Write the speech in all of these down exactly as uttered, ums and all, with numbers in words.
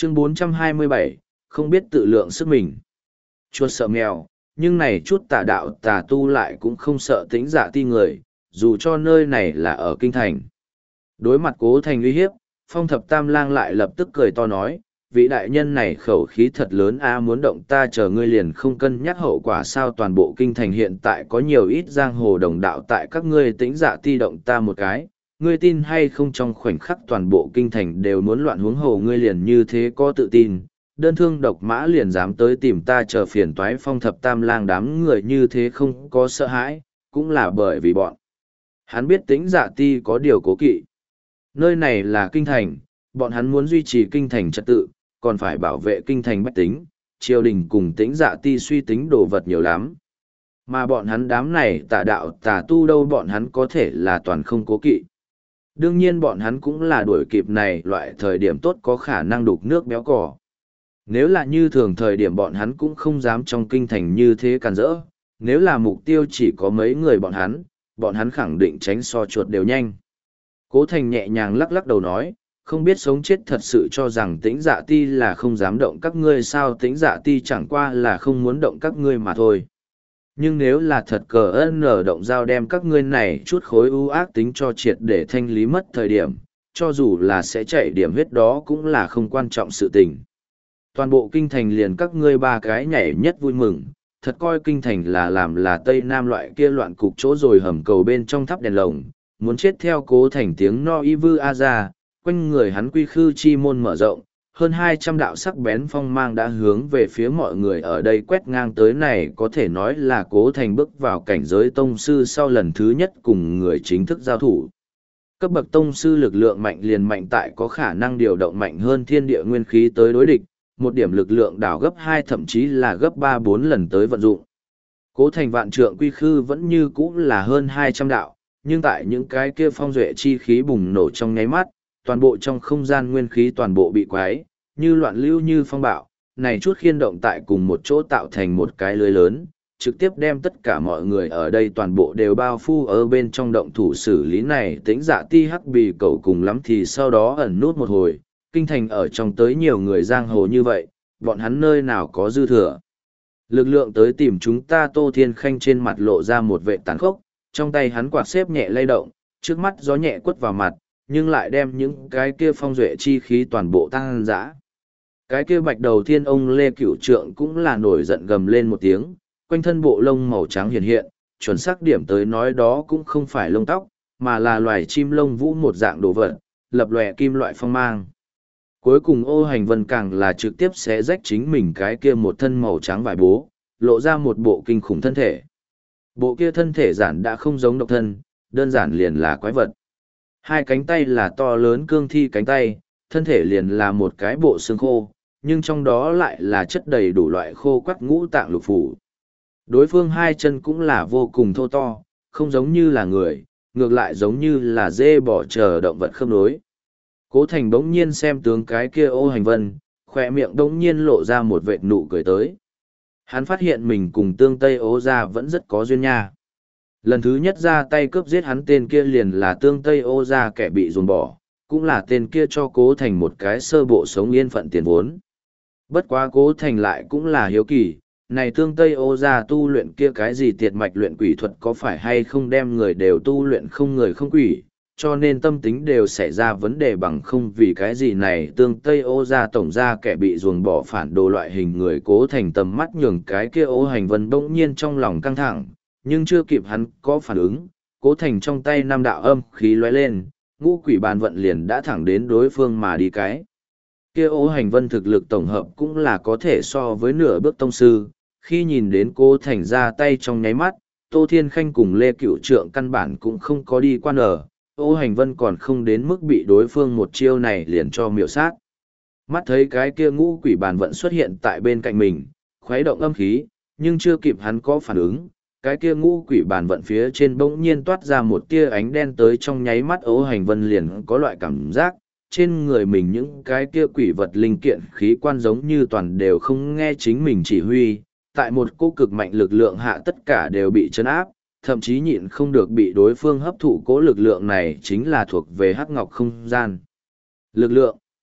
Chương bốn trăm hai mươi bảy, không biết tự lượng sức mình. Chuột sợ mèo, nhưng này chút tà đạo tà tu lại cũng không sợ tính dạ ti người, dù cho nơi này là ở kinh thành. Đối mặt Cố Thành uy hiếp, Phong Thập Tam Lang lại lập tức cười to nói, vị đại nhân này khẩu khí thật lớn a, muốn động ta chờ ngươi liền không cân nhắc hậu quả sao. Toàn bộ kinh thành hiện tại có nhiều ít giang hồ đồng đạo tại các ngươi tĩnh dạ ti động ta một cái, ngươi tin hay không trong khoảnh khắc toàn bộ kinh thành đều muốn loạn, huống hồ ngươi liền như thế có tự tin, đơn thương độc mã liền dám tới tìm ta chờ phiền toái. Phong Thập Tam Lang đám người như thế không có sợ hãi, cũng là bởi vì bọn hắn biết tĩnh dạ ti có điều cố kỵ. Nơi này là kinh thành, bọn hắn muốn duy trì kinh thành trật tự, còn phải bảo vệ kinh thành bách tính, triều đình cùng tĩnh dạ ti suy tính đồ vật nhiều lắm. Mà bọn hắn đám này tà đạo tà tu đâu, bọn hắn có thể là toàn không cố kỵ. Đương nhiên bọn hắn cũng là đuổi kịp này loại thời điểm tốt, có khả năng đục nước béo cỏ. Nếu là như thường thời điểm bọn hắn cũng không dám trong kinh thành như thế càn rỡ, nếu là mục tiêu chỉ có mấy người bọn hắn, bọn hắn khẳng định tránh so chuột đều nhanh. Cố Thành nhẹ nhàng lắc lắc đầu nói, không biết sống chết thật sự cho rằng tĩnh dạ ti là không dám động các ngươi sao. Tĩnh dạ ti chẳng qua là không muốn động các ngươi mà thôi. Nhưng nếu là thật cờ ân ở động dao đem các ngươi này chút khối ưu ác tính cho triệt để thanh lý mất thời điểm, cho dù là sẽ chạy điểm huyết đó cũng là không quan trọng sự tình. Toàn bộ kinh thành liền các ngươi ba cái nhảy nhất vui mừng, thật coi kinh thành là làm là Tây Nam loại kia loạn cục chỗ rồi hầm cầu bên trong thắp đèn lồng, muốn chết theo. Cố Thành tiếng no y vư a ra, quanh người hắn quy khư chi môn mở rộng, hơn hai trăm đạo sắc bén phong mang đã hướng về phía mọi người ở đây quét ngang tới. Này có thể nói là Cố Thành bước vào cảnh giới tông sư sau lần thứ nhất cùng người chính thức giao thủ. Cấp bậc tông sư lực lượng mạnh liền mạnh tại có khả năng điều động mạnh hơn thiên địa nguyên khí tới đối địch, một điểm lực lượng đảo gấp hai thậm chí là gấp ba bốn lần tới vận dụng. Cố Thành vạn trượng quy khư vẫn như cũ là hơn hai trăm đạo, nhưng tại những cái kia phong duệ chi khí bùng nổ trong nháy mắt, toàn bộ trong không gian nguyên khí toàn bộ bị quái, như loạn lưu như phong bạo, này chút khiên động tại cùng một chỗ tạo thành một cái lưới lớn, trực tiếp đem tất cả mọi người ở đây toàn bộ đều bao phủ ở bên trong động thủ xử lý này. Tĩnh dạ ti hắc bì cầu cùng lắm thì sau đó ẩn nút một hồi, kinh thành ở trong tới nhiều người giang hồ như vậy, bọn hắn nơi nào có dư thừa lực lượng tới tìm chúng ta. Tô Thiên Khanh trên mặt lộ ra một vệ tàn khốc, trong tay hắn quạt xếp nhẹ lay động, trước mắt gió nhẹ quất vào mặt, nhưng lại đem những cái kia phong duệ chi khí toàn bộ tăng dã. Cái kia bạch đầu thiên ông Lê Cửu Trượng cũng là nổi giận gầm lên một tiếng, quanh thân bộ lông màu trắng hiện hiện, chuẩn xác điểm tới nói đó cũng không phải lông tóc, mà là loài chim lông vũ một dạng đồ vật, lập lòe kim loại phong mang. Cuối cùng Ô Hành Vân càng là trực tiếp xé rách chính mình cái kia một thân màu trắng vải bố, lộ ra một bộ kinh khủng thân thể. Bộ kia thân thể giản đã không giống độc thân, đơn giản liền là quái vật. Hai cánh tay là to lớn cương thi cánh tay, thân thể liền là một cái bộ xương khô, nhưng trong đó lại là chất đầy đủ loại khô quắt ngũ tạng lục phủ. Đối phương hai chân cũng là vô cùng thô to, không giống như là người, ngược lại giống như là dê bò chờ động vật khớp nối. Cố Thành bỗng nhiên xem tướng cái kia Ô Hành Vân, khỏe miệng bỗng nhiên lộ ra một vệt nụ cười tới. Hắn phát hiện mình cùng tương Tây Ô gia vẫn rất có duyên nha. Lần thứ nhất ra tay cướp giết hắn tên kia liền là tương Tây Ô gia kẻ bị dồn bỏ, cũng là tên kia cho Cố Thành một cái sơ bộ sống yên phận tiền vốn. Bất quá Cố Thành lại cũng là hiếu kỳ, này tương Tây Ô gia tu luyện kia cái gì tiệt mạch luyện quỷ thuật có phải hay không đem người đều tu luyện không người không quỷ, cho nên tâm tính đều xảy ra vấn đề bằng không vì cái gì này tương Tây Ô gia tổng gia kẻ bị ruồng bỏ phản đồ loại hình người. Cố Thành tầm mắt nhường cái kia Ô Hành Vân bỗng nhiên trong lòng căng thẳng, nhưng chưa kịp hắn có phản ứng, Cố Thành trong tay năm đạo âm khí lóe lên, ngũ quỷ bàn vận liền đã thẳng đến đối phương mà đi. Cái kia Ô Hành Vân thực lực tổng hợp cũng là có thể so với nửa bước tông sư, khi nhìn đến Cố Thành ra tay trong nháy mắt, Tô Thiên Khanh cùng Lê Cửu Trượng căn bản cũng không có đi quan ở, Ô Hành Vân còn không đến mức bị đối phương một chiêu này liền cho miểu sát. Mắt thấy cái kia ngũ quỷ bàn vận xuất hiện tại bên cạnh mình, khuấy động âm khí, nhưng chưa kịp hắn có phản ứng, cái kia ngũ quỷ bàn vận phía trên bỗng nhiên toát ra một tia ánh đen tới, trong nháy mắt Ô Hành Vân liền có loại cảm giác, trên người mình những cái kia quỷ vật linh kiện khí quan giống như toàn đều không nghe chính mình chỉ huy, tại một cô cực mạnh lực lượng hạ tất cả đều bị chấn áp, thậm chí nhịn không được bị đối phương hấp thụ. Cố lực lượng này chính là thuộc về hắc ngọc không gian lực lượng.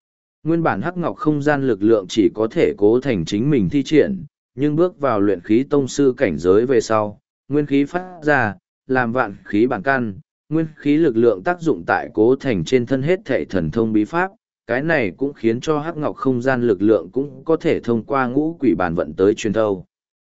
Nguyên bản hắc ngọc không gian lực lượng chỉ có thể cố thành chính mình thi triển, nhưng bước vào luyện khí tông sư cảnh giới về sau, nguyên khí phát ra, làm vạn khí bản căn, nguyên khí lực lượng tác dụng tại cố thành trên thân hết thệ thần thông bí pháp, cái này cũng khiến cho hắc ngọc không gian lực lượng cũng có thể thông qua ngũ quỷ bản vận tới truyền thâu.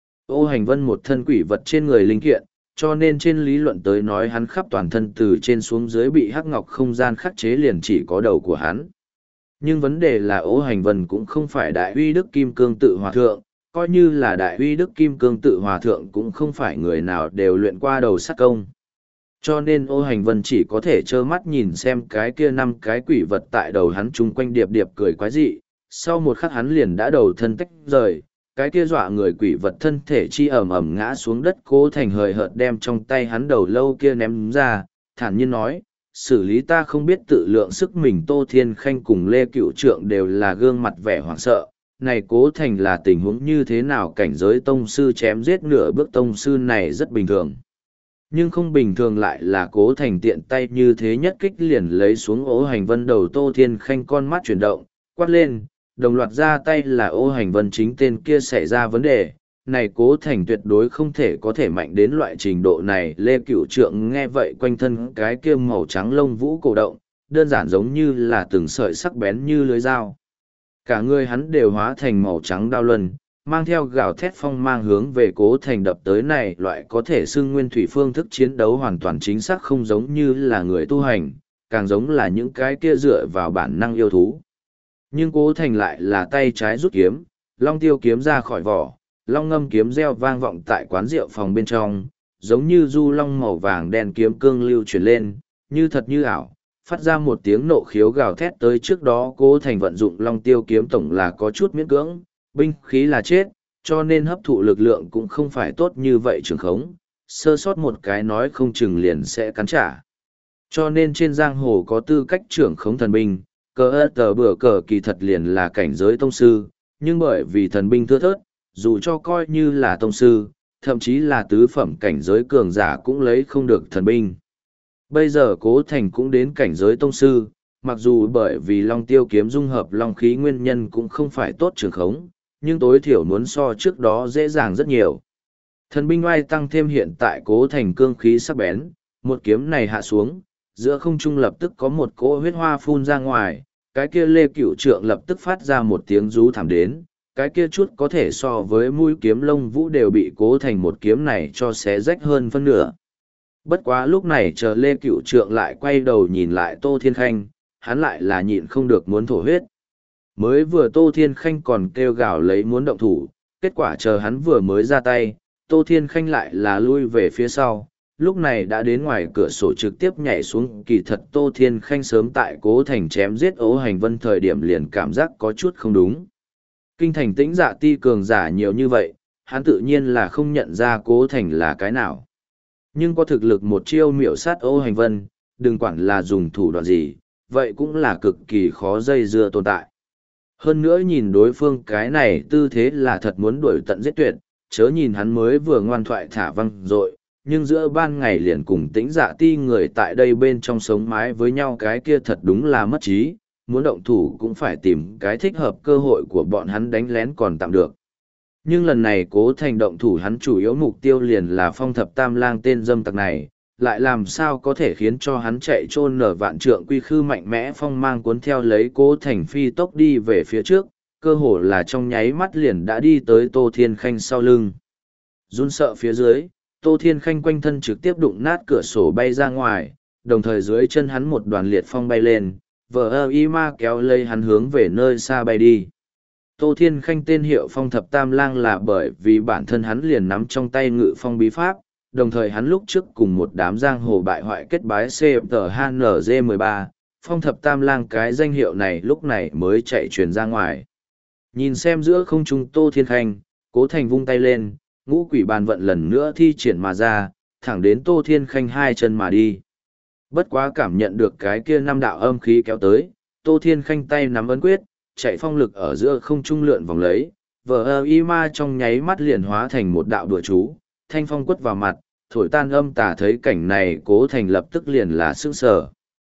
Ô Hành Vân một thân quỷ vật trên người linh kiện, cho nên trên lý luận tới nói hắn khắp toàn thân từ trên xuống dưới bị hắc ngọc không gian khắc chế liền chỉ có đầu của hắn. Nhưng vấn đề là Ô Hành Vân cũng không phải đại uy đức kim cương tự hòa thượng, coi như là đại uy đức kim cương tự hòa thượng cũng không phải người nào đều luyện qua đầu sát công. Cho nên Ô Hành Vân chỉ có thể trơ mắt nhìn xem cái kia năm cái quỷ vật tại đầu hắn chung quanh điệp điệp cười quái dị, sau một khắc hắn liền đã đầu thân tách rời, cái kia dọa người quỷ vật thân thể chi ẩm ẩm ngã xuống đất. Cố Thành hời hợt đem trong tay hắn đầu lâu kia ném ra, thản nhiên nói, xử lý ta không biết tự lượng sức mình. Tô Thiên Khanh cùng Lê Cựu Trượng đều là gương mặt vẻ hoảng sợ, này Cố Thành là tình huống như thế nào? Cảnh giới tông sư chém giết nửa bước tông sư này rất bình thường. Nhưng không bình thường lại là Cố Thành tiện tay như thế nhất kích liền lấy xuống Ô Hành Vân đầu. Tô Thiên Khanh con mắt chuyển động, quát lên, đồng loạt ra tay là Ô Hành Vân chính tên kia xảy ra vấn đề. Này Cố Thành tuyệt đối không thể có thể mạnh đến loại trình độ này. Lê Cựu Trượng nghe vậy quanh thân cái kia màu trắng lông vũ cổ động, đơn giản giống như là từng sợi sắc bén như lưới dao. Cả người hắn đều hóa thành màu trắng đao luân, mang theo gào thét phong mang hướng về Cố Thành đập tới. Này loại có thể xưng nguyên thủy phương thức chiến đấu hoàn toàn chính xác không giống như là người tu hành, càng giống là những cái kia dựa vào bản năng yêu thú. Nhưng Cố Thành lại là tay trái rút kiếm, long tiêu kiếm ra khỏi vỏ, long ngâm kiếm reo vang vọng tại quán rượu phòng bên trong, giống như du long màu vàng đen kiếm cương lưu chuyển lên, như thật như ảo, phát ra một tiếng nộ khiếu gào thét tới. Trước đó Cố Thành vận dụng long tiêu kiếm tổng là có chút miễn cưỡng, binh khí là chết, cho nên hấp thụ lực lượng cũng không phải tốt như vậy trường khống, sơ sót một cái nói không chừng liền sẽ cắn trả. Cho nên trên giang hồ có tư cách trưởng khống thần binh, cờ ơ tờ bửa cờ kỳ thật liền là cảnh giới tông sư, nhưng bởi vì thần binh thưa thớt, dù cho coi như là tông sư, thậm chí là tứ phẩm cảnh giới cường giả cũng lấy không được thần binh. Bây giờ Cố Thành cũng đến cảnh giới tông sư, mặc dù bởi vì long tiêu kiếm dung hợp long khí nguyên nhân cũng không phải tốt trường khống, nhưng tối thiểu muốn so trước đó dễ dàng rất nhiều. Thần binh oai tăng thêm hiện tại Cố Thành cương khí sắc bén, một kiếm này hạ xuống, giữa không trung lập tức có một cỗ huyết hoa phun ra ngoài, cái kia Lê Cựu Trượng lập tức phát ra một tiếng rú thảm đến, cái kia chút có thể so với mũi kiếm lông vũ đều bị Cố Thành một kiếm này cho xé rách hơn phân nửa. Bất quá lúc này chờ Lê Cựu Trượng lại quay đầu nhìn lại Tô Thiên Khanh, hắn lại là nhịn không được muốn thổ huyết. Mới vừa Tô Thiên Khanh còn kêu gào lấy muốn động thủ, kết quả chờ hắn vừa mới ra tay, Tô Thiên Khanh lại là lui về phía sau, lúc này đã đến ngoài cửa sổ trực tiếp nhảy xuống. Kỳ thật Tô Thiên Khanh sớm tại Cố Thành chém giết Ô Hành Vân thời điểm liền cảm giác có chút không đúng. Kinh thành tĩnh dạ ti cường giả nhiều như vậy, hắn tự nhiên là không nhận ra Cố Thành là cái nào. Nhưng có thực lực một chiêu miểu sát Ô Hành Vân, đừng quản là dùng thủ đoạn gì, vậy cũng là cực kỳ khó dây dưa tồn tại. Hơn nữa nhìn đối phương cái này tư thế là thật muốn đuổi tận giết tuyệt, chớ nhìn hắn mới vừa ngoan thoại thả văng rồi, nhưng giữa ban ngày liền cùng tĩnh dạ ti người tại đây bên trong sống mái với nhau, cái kia thật đúng là mất trí, muốn động thủ cũng phải tìm cái thích hợp cơ hội của bọn hắn đánh lén còn tạm được. Nhưng lần này Cố Thành động thủ hắn chủ yếu mục tiêu liền là Phong Thập Tam Lang tên dâm tặc này, lại làm sao có thể khiến cho hắn chạy trôn nở vạn trượng quy khư mạnh mẽ phong mang cuốn theo lấy Cố Thành phi tốc đi về phía trước, cơ hồ là trong nháy mắt liền đã đi tới Tô Thiên Khanh sau lưng. Run sợ phía dưới, Tô Thiên Khanh quanh thân trực tiếp đụng nát cửa sổ bay ra ngoài, đồng thời dưới chân hắn một đoàn liệt phong bay lên, vờ ơ y ma kéo lấy hắn hướng về nơi xa bay đi. Tô Thiên Khanh tên hiệu Phong Thập Tam Lang là bởi vì bản thân hắn liền nắm trong tay ngự phong bí pháp, đồng thời hắn lúc trước cùng một đám giang hồ bại hoại kết bái xê tê hát en giê mười ba, Phong Thập Tam Lang cái danh hiệu này lúc này mới chạy truyền ra ngoài. Nhìn xem giữa không trung Tô Thiên Khanh, Cố Thành vung tay lên, ngũ quỷ bàn vận lần nữa thi triển mà ra, thẳng đến Tô Thiên Khanh hai chân mà đi. Bất quá cảm nhận được cái kia năm đạo âm khí kéo tới, Tô Thiên Khanh tay nắm ấn quyết, chạy phong lực ở giữa không trung lượn vòng lấy, vờ ơ y ma trong nháy mắt liền hóa thành một đạo đùa chú, thanh phong quất vào mặt, thổi tan âm tà. Thấy cảnh này Cố Thành lập tức liền là sững sờ.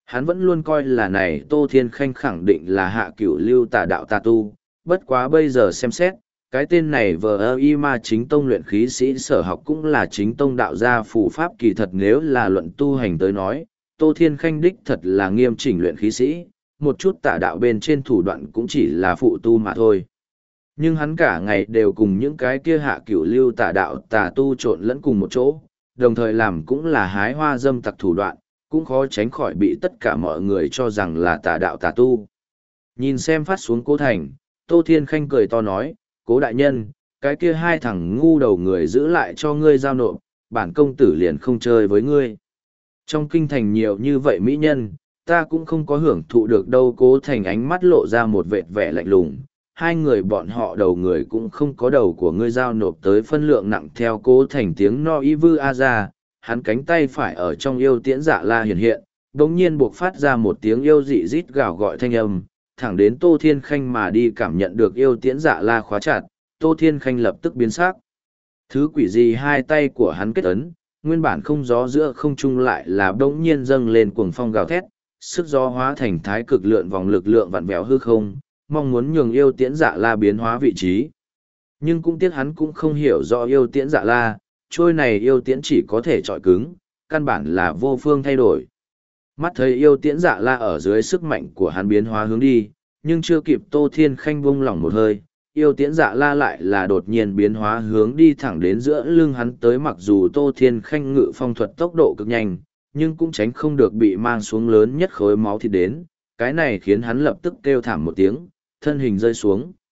Hắn vẫn luôn coi là này Tô Thiên Khanh khẳng định là hạ cửu lưu tà đạo tà tu, bất quá bây giờ xem xét, cái tên này vờ ơ y ma chính tông luyện khí sĩ sở học cũng là chính tông đạo gia phù pháp kỳ thật, nếu là luận tu hành tới nói, Tô Thiên Khanh đích thật là nghiêm chỉnh luyện khí sĩ, một chút tà đạo bên trên thủ đoạn cũng chỉ là phụ tu mà thôi. Nhưng hắn cả ngày đều cùng những cái kia hạ cửu lưu tà đạo tà tu trộn lẫn cùng một chỗ, đồng thời làm cũng là hái hoa dâm tặc thủ đoạn, cũng khó tránh khỏi bị tất cả mọi người cho rằng là tà đạo tà tu. Nhìn xem phát xuống Cố Thành, Tô Thiên Khanh cười to nói, Cố đại nhân, cái kia hai thằng ngu đầu người giữ lại cho ngươi giao nộp, bản công tử liền không chơi với ngươi. Trong kinh thành nhiều như vậy mỹ nhân, ta cũng không có hưởng thụ được đâu. Cố Thành ánh mắt lộ ra một vệt vẻ lạnh lùng, hai người bọn họ đầu người cũng không có đầu của ngươi giao nộp tới phân lượng nặng. Theo Cố Thành tiếng no y vư a ra, hắn cánh tay phải ở trong yêu tiễn dạ la hiện hiện, đống nhiên buộc phát ra một tiếng yêu dị rít gào gọi thanh âm, thẳng đến Tô Thiên Khanh mà đi. Cảm nhận được yêu tiễn dạ la khóa chặt, Tô Thiên Khanh lập tức biến sắc. Thứ quỷ gì hai tay của hắn kết ấn, nguyên bản không gió giữa không trung lại là đống nhiên dâng lên cuồng phong gào thét, sức gió hóa thành thái cực lượn vòng lực lượng vặn vẹo hư không, mong muốn nhường yêu tiễn dạ la biến hóa vị trí. Nhưng cũng tiếc hắn cũng không hiểu rõ yêu tiễn dạ la, trôi này yêu tiễn chỉ có thể trọi cứng, căn bản là vô phương thay đổi. Mắt thấy yêu tiễn dạ la ở dưới sức mạnh của hắn biến hóa hướng đi, nhưng chưa kịp Tô Thiên Khanh buông lỏng một hơi, yêu tiễn dạ la lại là đột nhiên biến hóa hướng đi thẳng đến giữa lưng hắn tới. Mặc dù Tô Thiên Khanh ngự phong thuật tốc độ cực nhanh, nhưng cũng tránh không được bị mang xuống lớn nhất khối máu thịt đến, cái này khiến hắn lập tức kêu thảm một tiếng, thân hình rơi xuống.